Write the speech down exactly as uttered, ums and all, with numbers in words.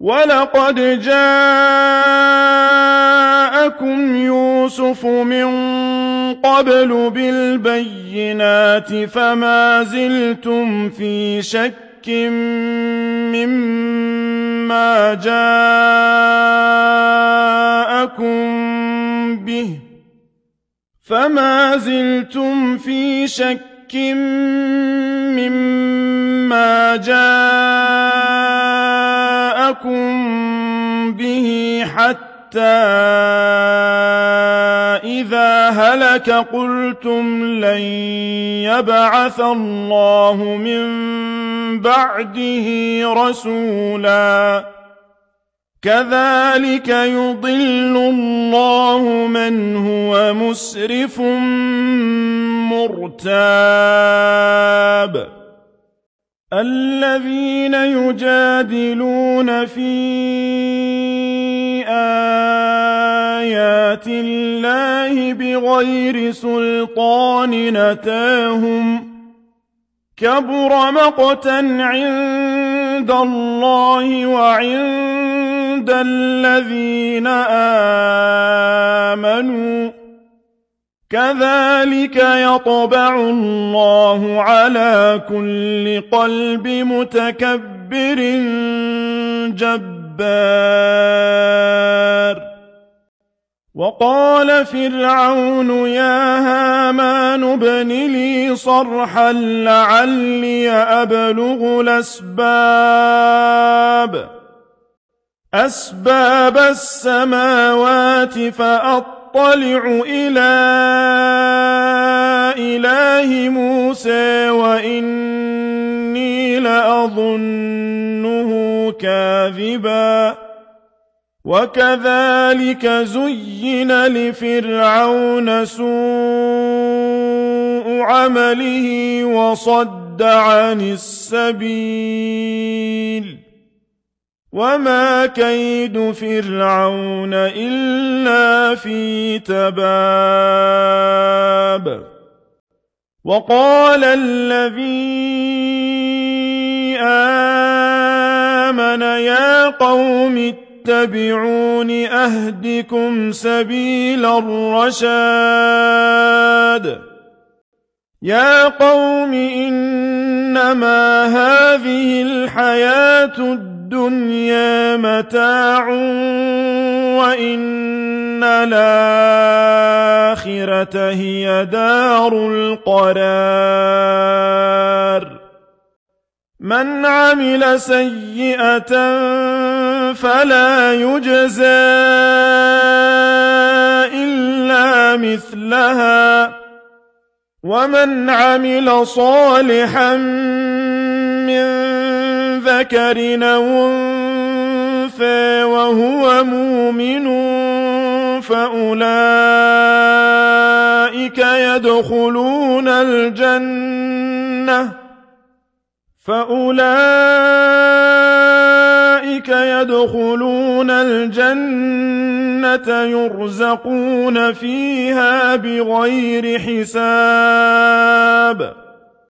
وَلَقَدْ جَاءَكُمْ يُوسُفُ مِن قَبْلُ بِالْبَيِّنَاتِ فَمَا زِلْتُمْ فِي شَكٍّ مِّمَّا جَاءَكُم بِهِ فَمَا زِلْتُمْ فِي شَكٍّ مِّمَّا جَاءَكُم بِهِ حَتَّىٰ إِذَا هَلَكَ قُلْتُمْ لَن يَبْعَثَ اللَّهُ مِن بَعْدِهِ رَسُولًا كَذَٰلِكَ يُضِلُّ اللَّهُ مَنْ هُوَ مُسْرِفٌ مُّرْتَابٌ الَّذِينَ يُجَادِلُونَ فِي آيَاتِ اللَّهِ بِغَيْرِ سُلْطَانٍ أَتَاهُمْ كَبُرَ مَقْتًا عِندَ اللَّهِ وَعِندَ الَّذِينَ آمَنُوا كَذَٰلِكَ يَطْبَعُ اللَّهُ عَلَىٰ كُلِّ قَلْبِ مُتَكَبِّرٍ جَبَّارٍ وَقَالَ فِرْعَوْنُ يَا هَامَانُ ابْنِ لِي صَرْحًا لَّعَلِّي أَبْلُغُ الْأَسْبَابَ أَسْبَابَ السَّمَاوَاتِ فَأَطَّلِعُ إِلَىٰ إِلَٰهِ مُوسَىٰ وَإِنِّي لَأَظُنُّهُ كَاذِبًا وَكَذَٰلِكَ زُيِّنَ لِفِرْعَوْنَ سُوءُ عَمَلِهِ وَصَدَّ عَنِ السَّبِيلِ وَمَا كَيْدُ فِرْعَوْنَ إِلَّا فِي تَبَابٍ وَقَالَ الَّذِي آمَنَ يَا قَوْمِ اتَّبِعُونِ أَهْدِكُمْ سَبِيلَ الرَّشَادِ يَا قَوْمِ إِنَّمَا هَٰذِهِ الْحَيَاةُ الدُّنْيَا مَتَاعٌ وَإِنَّ الْآخِرَةَ هِيَ دَارُ الْقَرَارِ مَنْ عَمِلَ سَيِّئَةً فَلَا يُجْزَىٰ إِلَّا مِثْلَهَا وَمَنْ عَمِلَ صَالِحًا مِّن ذَكَرٍ أَوْ أُنثَىٰ وَهُوَ مُؤْمِنٌ فَأُولَٰئِكَ يَدْخُلُونَ الْجَنَّةَ فَأُولَٰئِكَ يَدْخُلُونَ الْجَنَّةَ يُرْزَقُونَ فِيهَا بِغَيْرِ حِسَابٍ